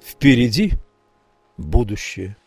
Впереди будущее.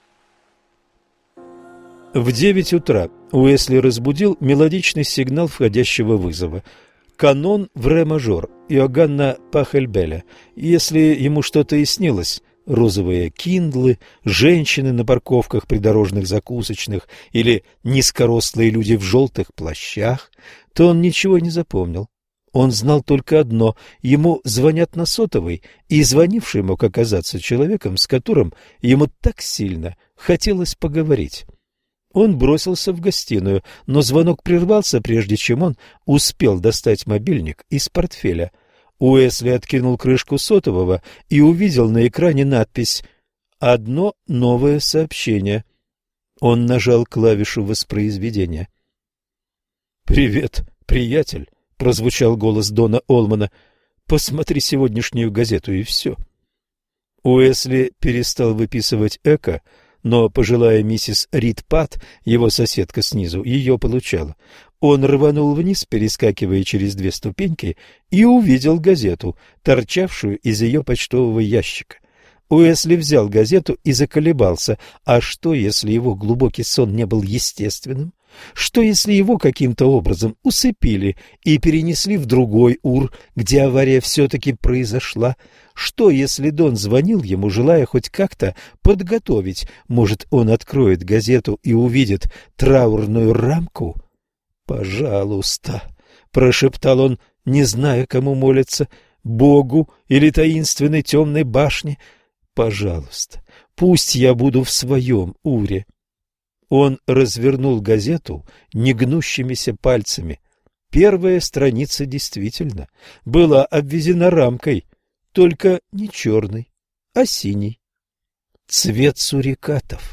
В 9 утра Уэсли разбудил мелодичный сигнал входящего вызова. Канон в ре-мажор Иоганна Пахельбеля. Если ему что-то и снилось, розовые киндлы, женщины на парковках придорожных закусочных или низкорослые люди в желтых плащах, то он ничего не запомнил. Он знал только одно – ему звонят на сотовый, и звонивший мог оказаться человеком, с которым ему так сильно хотелось поговорить. Он бросился в гостиную, но звонок прервался, прежде чем он успел достать мобильник из портфеля. Уэсли откинул крышку сотового и увидел на экране надпись «Одно новое сообщение». Он нажал клавишу воспроизведения. «Привет, приятель», — прозвучал голос Дона Олмана. «Посмотри сегодняшнюю газету, и все». Уэсли перестал выписывать эко, но пожилая миссис Рид Пат, его соседка снизу, ее получала. Он рванул вниз, перескакивая через 2 ступеньки, и увидел газету, торчавшую из ее почтового ящика. Уэсли взял газету и заколебался. А что, если его глубокий сон не был естественным? Что, если его каким-то образом усыпили и перенесли в другой Ур, где авария все-таки произошла? Что, если Дон звонил ему, желая хоть как-то подготовить? Может, он откроет газету и увидит траурную рамку? «Пожалуйста», — прошептал он, не зная, кому молиться, Богу или таинственной темной башне. «Пожалуйста, пусть я буду в своем Уре». Он развернул газету негнущимися пальцами. Первая страница действительно была обведена рамкой, только не черной, а синей. Цвет сурикатов.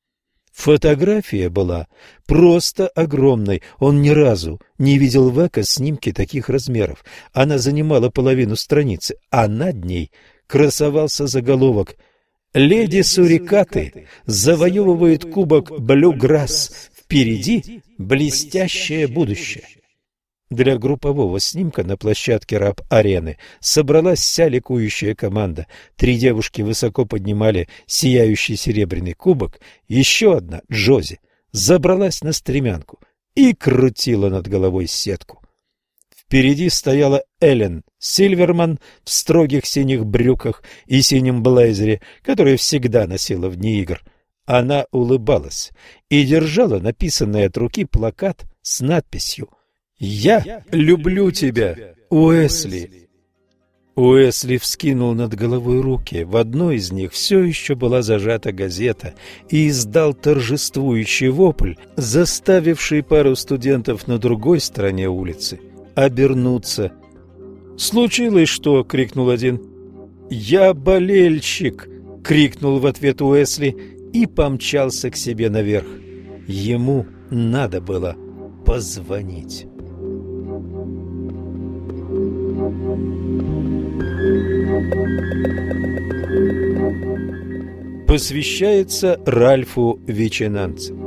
Фотография была просто огромной. Он ни разу не видел в эко снимки таких размеров. Она занимала половину страницы, а над ней красовался заголовок «Леди Сурикаты завоевывают кубок Блюграсс. Впереди блестящее будущее». Для группового снимка на площадке РАП-арены собралась вся ликующая команда. 3 девушки высоко поднимали сияющий серебряный кубок. Еще одна, Джози, забралась на стремянку и крутила над головой сетку. Впереди стояла Эллен Сильверман в строгих синих брюках и синем блейзере, который всегда носила в дни игр. Она улыбалась и держала написанный от руки плакат с надписью «Я люблю тебя, Уэсли». Уэсли вскинул над головой руки. В одной из них все еще была зажата газета и издал торжествующий вопль, заставивший пару студентов на другой стороне улицы обернуться. «Случилось что?» — крикнул один. «Я болельщик!» — крикнул в ответ Уэсли и помчался к себе наверх. Ему надо было позвонить. Посвящается Ральфу Виченанце.